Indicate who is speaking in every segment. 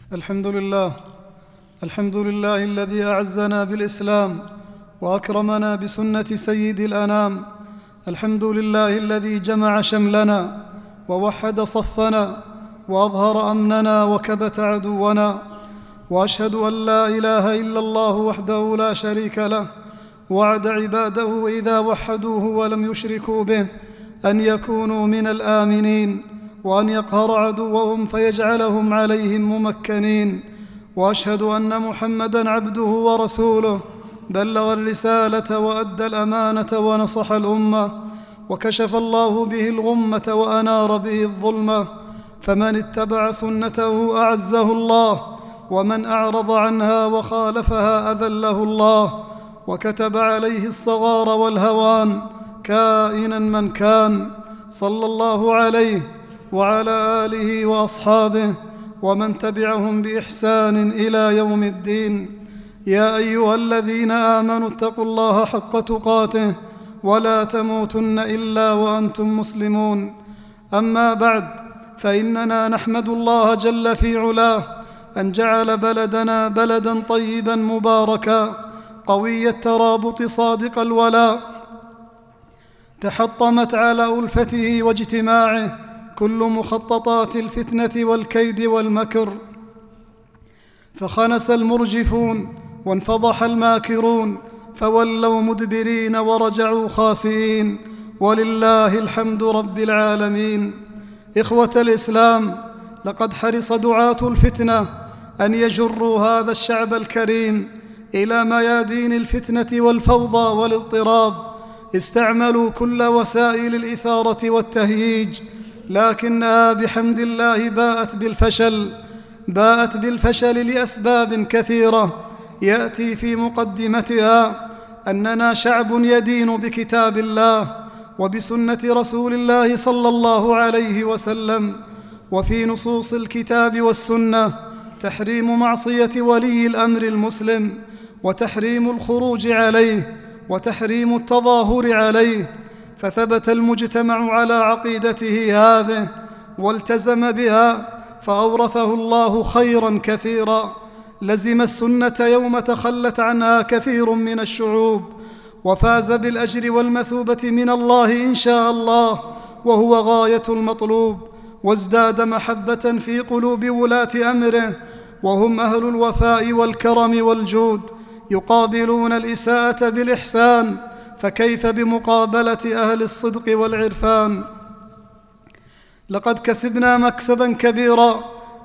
Speaker 1: الحمد لله الذي أعزنا بالإسلام وأكرمنا بسنة سيد الأنام. الحمد لله الذي جمع شملنا ووحد صفنا وأظهر أمننا وكبت عدونا، وأشهد أن لا إله إلا الله وحده لا شريك له، وعد عباده إذا وحدوه ولم يشركوا به أن يكونوا من الآمنين، وأن يقهر عدوهم فيجعلهم عليهم ممكنين. وأشهد أن محمدًا عبده ورسوله، بلغ الرسالة وأدى الأمانة ونصح الأمة، وكشف الله به الغمة وأنار به الظلمة. فمن اتبع سنته أعزه الله، ومن أعرض عنها وخالفها أذله الله، وكتب عليه الصغار والهوان كائنًا من كان. صلى الله عليه وعلى آله وأصحابه ومن تبعهم بإحسان إلى يوم الدين. يا أيها الذين آمنوا اتقوا الله حق تقاته ولا تموتن إلا وأنتم مسلمون. أما بعد، فإننا نحمد الله جل في علاه أن جعل بلدنا بلداً طيباً مباركاً قوي الترابط صادق الولاء، تحطمت على ألفته واجتماعه كل مخططات الفتنة والكيد والمكر، فخنس المرجفون وانفضح الماكرون، فولوا مدبرين ورجعوا خاسئين، ولله الحمد رب العالمين. إخوة الإسلام، لقد حرص دعاة الفتنة أن يجروا هذا الشعب الكريم إلى ميادين الفتنة والفوضى والاضطراب، استعملوا كل وسائل الإثارة والتهييج، لكنها بحمد الله باءت بالفشل لأسباب كثيرة، يأتي في مقدمتها أننا شعب يدين بكتاب الله وبسنة رسول الله صلى الله عليه وسلم، وفي نصوص الكتاب والسنة تحريم معصية ولي الأمر المسلم، وتحريم الخروج عليه، وتحريم التظاهر عليه. فثبت المجتمع على عقيدته هذه والتزم بها، فأورثه الله خيرا كثيرا. لزم السنة يوم تخلت عنها كثير من الشعوب، وفاز بالأجر والمثوبة من الله إن شاء الله، وهو غاية المطلوب، وازداد محبة في قلوب ولاة أمره، وهم أهل الوفاء والكرم والجود، يقابلون الإساءة بالإحسان، فكيف بمقابلة أهل الصدق والعرفان؟ لقد كسبنا مكسبا كبيرا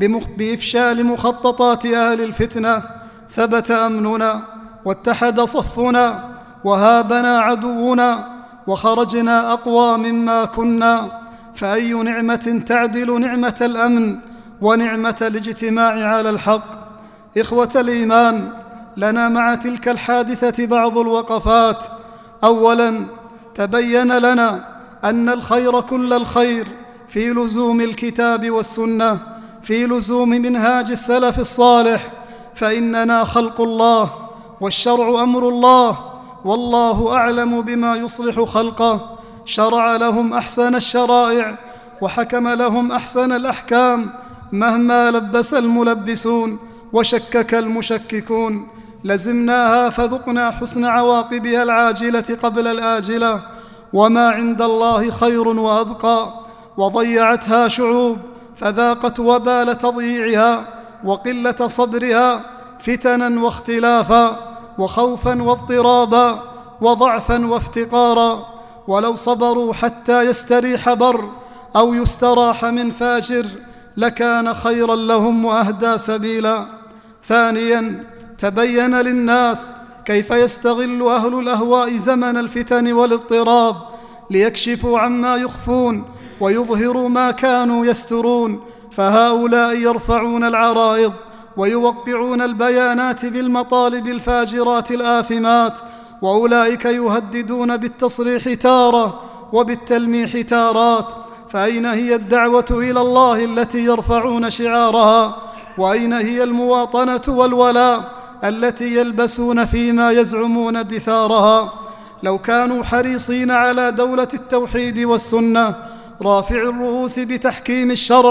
Speaker 1: بإفشال مخططات أهل الفتنة، ثبت أمننا واتحد صفنا، وهابنا عدونا، وخرجنا أقوى مما كنا. فأي نعمة تعدل نعمة الأمن ونعمة الاجتماع على الحق؟ إخوة الإيمان، لنا مع تلك الحادثة بعض الوقفات. أولاً، تبين لنا أن الخير كل الخير في لزوم الكتاب والسنة، في لزوم منهاج السلف الصالح، فإننا خلق الله والشرع أمر الله، والله أعلم بما يصلح خلقه. شرع لهم أحسن الشرائع وحكم لهم أحسن الأحكام، مهما لبس الملبسون وشكك المشككون. لزمناها فذقنا حسن عواقبها العاجلة قبل الآجلة، وما عند الله خير وأبقى. وضيعتها شعوب فذاقت وبال تضييعها وقلة صبرها، فتنا واختلافا، وخوفا واضطرابا، وضعفا وافتقارا. ولو صبروا حتى يستريح بر أو يستراح من فاجر لكان خيرا لهم وأهدى سبيلا. ثانيا، تبين للناس كيف يستغل أهل الأهواء زمن الفتن والاضطراب ليكشفوا عما يخفون ويظهروا ما كانوا يسترون. فهؤلاء يرفعون العرائض ويوقعون البيانات بالمطالب الفاجرات الآثمات، وأولئك يهددون بالتصريح تارة وبالتلميح تارات. فأين هي الدعوة إلى الله التي يرفعون شعارها؟ وأين هي المواطنة والولاء التي يلبسون فيما يزعمون دثارها؟ لو كانوا حريصين على دولة التوحيد والسنة رافع الرؤوس بتحكيم الشرع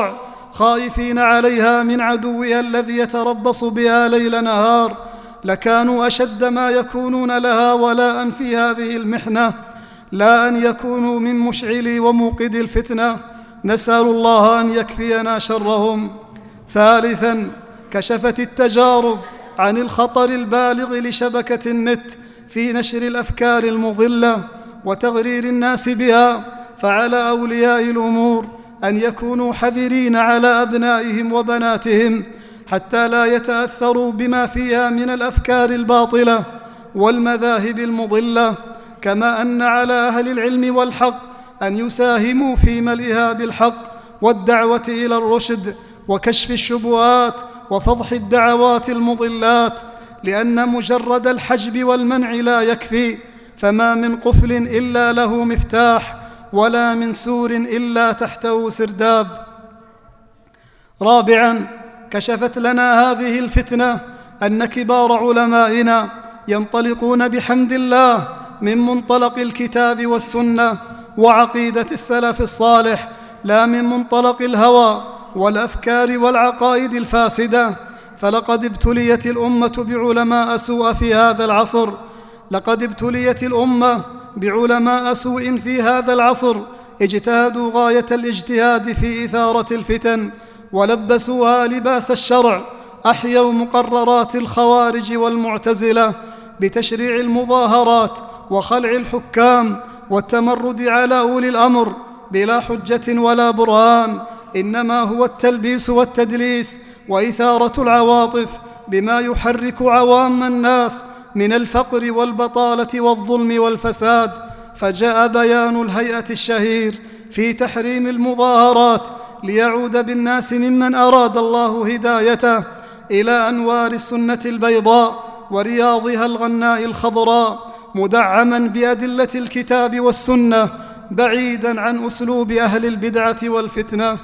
Speaker 1: خائفين عليها من عدوها الذي يتربص بها ليل نهار لكانوا أشد ما يكونون لها ولاء في هذه المحنة، لا أن يكونوا من مشعلي وموقدي الفتنة. نسأل الله أن يكفينا شرهم. ثالثاً، كشفت التجارب عن الخطر البالغ لشبكة النت في نشر الأفكار المضلة وتغرير الناس بها، فعلى أولياء الأمور أن يكونوا حذرين على أبنائهم وبناتهم حتى لا يتأثروا بما فيها من الأفكار الباطلة والمذاهب المضلة، كما أن على أهل العلم والحق أن يساهموا في ملئها بالحق والدعوة إلى الرشد وكشف الشبهات وفضح الدعوات المضلات، لأن مجرد الحجب والمنع لا يكفي، فما من قفل إلا له مفتاح ولا من سور إلا تحته سرداب. رابعاً، كشفت لنا هذه الفتنة أن كبار علمائنا ينطلقون بحمد الله من منطلق الكتاب والسنة وعقيدة السلف الصالح، لا من منطلق الهوى والأفكار والعقائد الفاسدة. فلقد ابتليت الأمة بعلماء سوء في هذا العصر، لقد ابتليت الأمة بعلماء سوء في هذا العصر اجتهدوا غاية الاجتهاد في إثارة الفتن ولبسوها لباس الشرع، أحيوا مقررات الخوارج والمعتزلة بتشريع المظاهرات وخلع الحكام والتمرد على أولي الأمر بلا حجة ولا برهان، إنما هو التلبيس والتدليس وإثارة العواطف بما يحرك عوام الناس من الفقر والبطالة والظلم والفساد. فجاء بيان الهيئة الشهير في تحريم المظاهرات ليعود بالناس ممن أراد الله هدايته إلى أنوار السنة البيضاء ورياضها الغناء الخضراء، مدعما بأدلة الكتاب والسنة بعيدا عن أسلوب أهل البدعة والفتنة.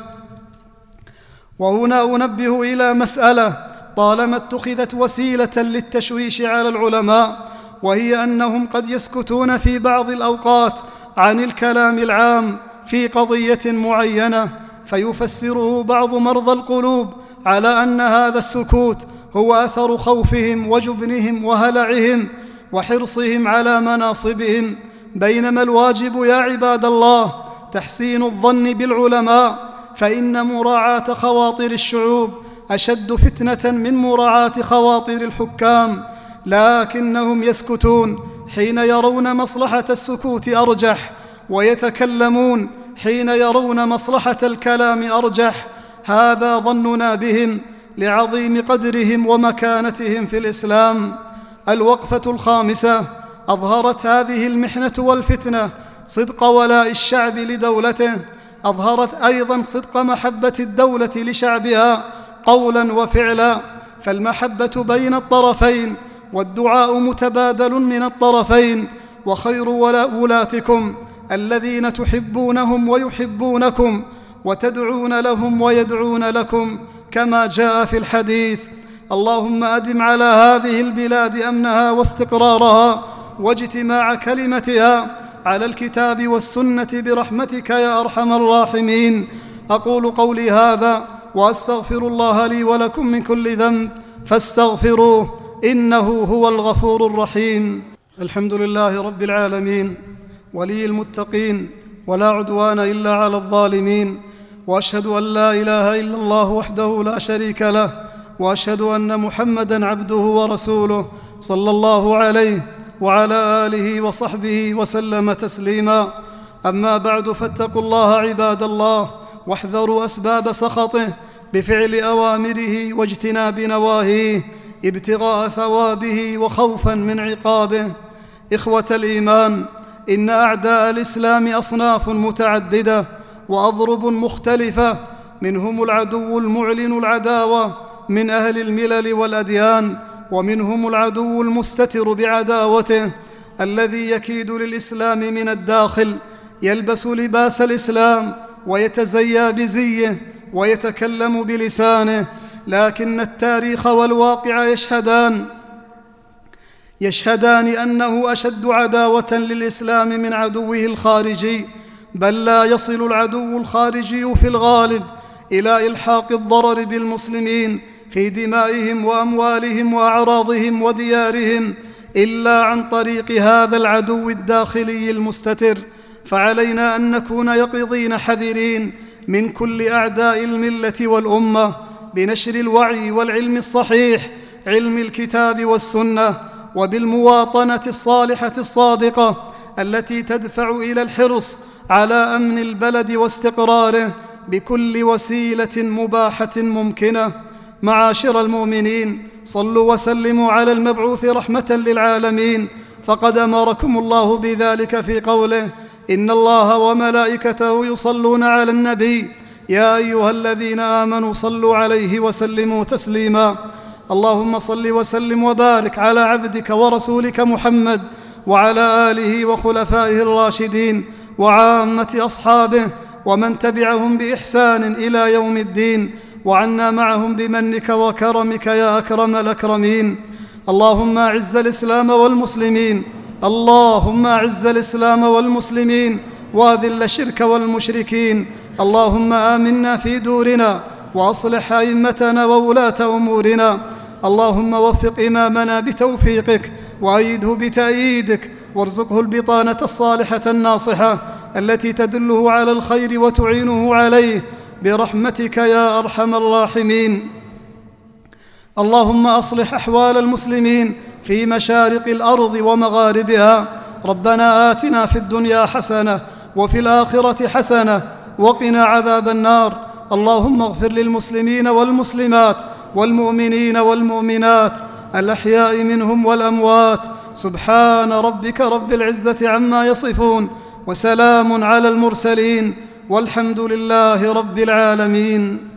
Speaker 1: وهنا أنبه إلى مسألة طالما اتخذت وسيلة للتشويش على العلماء، وهي أنهم قد يسكتون في بعض الأوقات عن الكلام العام في قضية معينة، فيفسره بعض مرضى القلوب على أن هذا السكوت هو أثر خوفهم وجبنهم وهلعهم وحرصهم على مناصبهم، بينما الواجب يا عباد الله تحسين الظن بالعلماء، فإن مراعاة خواطر الشعوب أشد فتنة من مراعاة خواطر الحكام، لكنهم يسكتون حين يرون مصلحة السكوت أرجح، ويتكلمون حين يرون مصلحة الكلام أرجح. هذا ظننا بهم لعظيم قدرهم ومكانتهم في الإسلام. الوقفة الخامسة، أظهرت هذه المحنة والفتنة صدق ولاء الشعب لدولته، أظهرت أيضا صدق محبة الدولة لشعبها قولا وفعلا، فالمحبة بين الطرفين والدعاء متبادل من الطرفين، وخير ولاتكم الذين تحبونهم ويحبونكم وتدعون لهم ويدعون لكم، كما جاء في الحديث. اللهم أدم على هذه البلاد أمنها واستقرارها واجتماع كلمتها على الكتاب والسنة برحمتك يا أرحم الراحمين. أقول قولي هذا وأستغفر الله لي ولكم من كل ذنب فاستغفروه إنه هو الغفور الرحيم. الحمد لله رب العالمين ولي المتقين، ولا عدوان إلا على الظالمين، وأشهد أن لا إله إلا الله وحده لا شريك له، وأشهد أن محمدًا عبده ورسوله صلى الله عليه وعلى آله وصحبه وسلم تسليما. أما بعد، فاتقوا الله عباد الله، واحذروا أسباب سخطه بفعل أوامره واجتناب نواهيه ابتغاء ثوابه وخوفا من عقابه. إخوة الإيمان، إن أعداء الإسلام أصناف متعددة وأضرب مختلفة، منهم العدو المعلن العداوة من أهل الملل والأديان، ومنهم العدو المستتر بعداوته الذي يكيد للإسلام من الداخل، يلبس لباس الإسلام ويتزيى بزيه ويتكلم بلسانه، لكن التاريخ والواقع يشهدان أنه أشد عداوة للإسلام من عدوه الخارجي، بل لا يصل العدو الخارجي في الغالب إلى إلحاق الضرر بالمسلمين في دمائهم وأموالهم وأعراضهم وديارهم إلا عن طريق هذا العدو الداخلي المستتر. فعلينا أن نكون يقظين حذرين من كل أعداء الملة والأمة بنشر الوعي والعلم الصحيح، علم الكتاب والسنة، وبالمواطنة الصالحة الصادقة التي تدفع إلى الحرص على أمن البلد واستقراره بكل وسيلة مباحة ممكنة. معاشر المؤمنين، صلوا وسلموا على المبعوث رحمة للعالمين، فقد أمركم الله بذلك في قوله: إن الله وملائكته يصلون على النبي يا أيها الذين آمنوا صلوا عليه وسلموا تسليما. اللهم صل وسلم وبارك على عبدك ورسولك محمد وعلى آله وخلفائه الراشدين وعامة أصحابه ومن تبعهم بإحسان إلى يوم الدين، وعنا معهم بمنك وكرمك يا أكرم الأكرمين. اللهم أعز الإسلام والمسلمين، اللهم أعز الإسلام والمسلمين وأذل الشرك والمشركين. اللهم آمنا في دورنا وأصلح أئمتنا وولاة أمورنا. اللهم وفق إمامنا بتوفيقك وأيده بتأييدك، وارزقه البطانة الصالحة الناصحة التي تدله على الخير وتعينه عليه برحمتك يا أرحم الراحمين. اللهم أصلح أحوال المسلمين في مشارق الأرض ومغاربها. ربنا آتنا في الدنيا حسنة وفي الآخرة حسنة وقنا عذاب النار. اللهم اغفر للمسلمين والمسلمات والمؤمنين والمؤمنات الأحياء منهم والأموات. سبحان ربك رب العزة عما يصفون، وسلام على المرسلين، والحمد لله رب العالمين.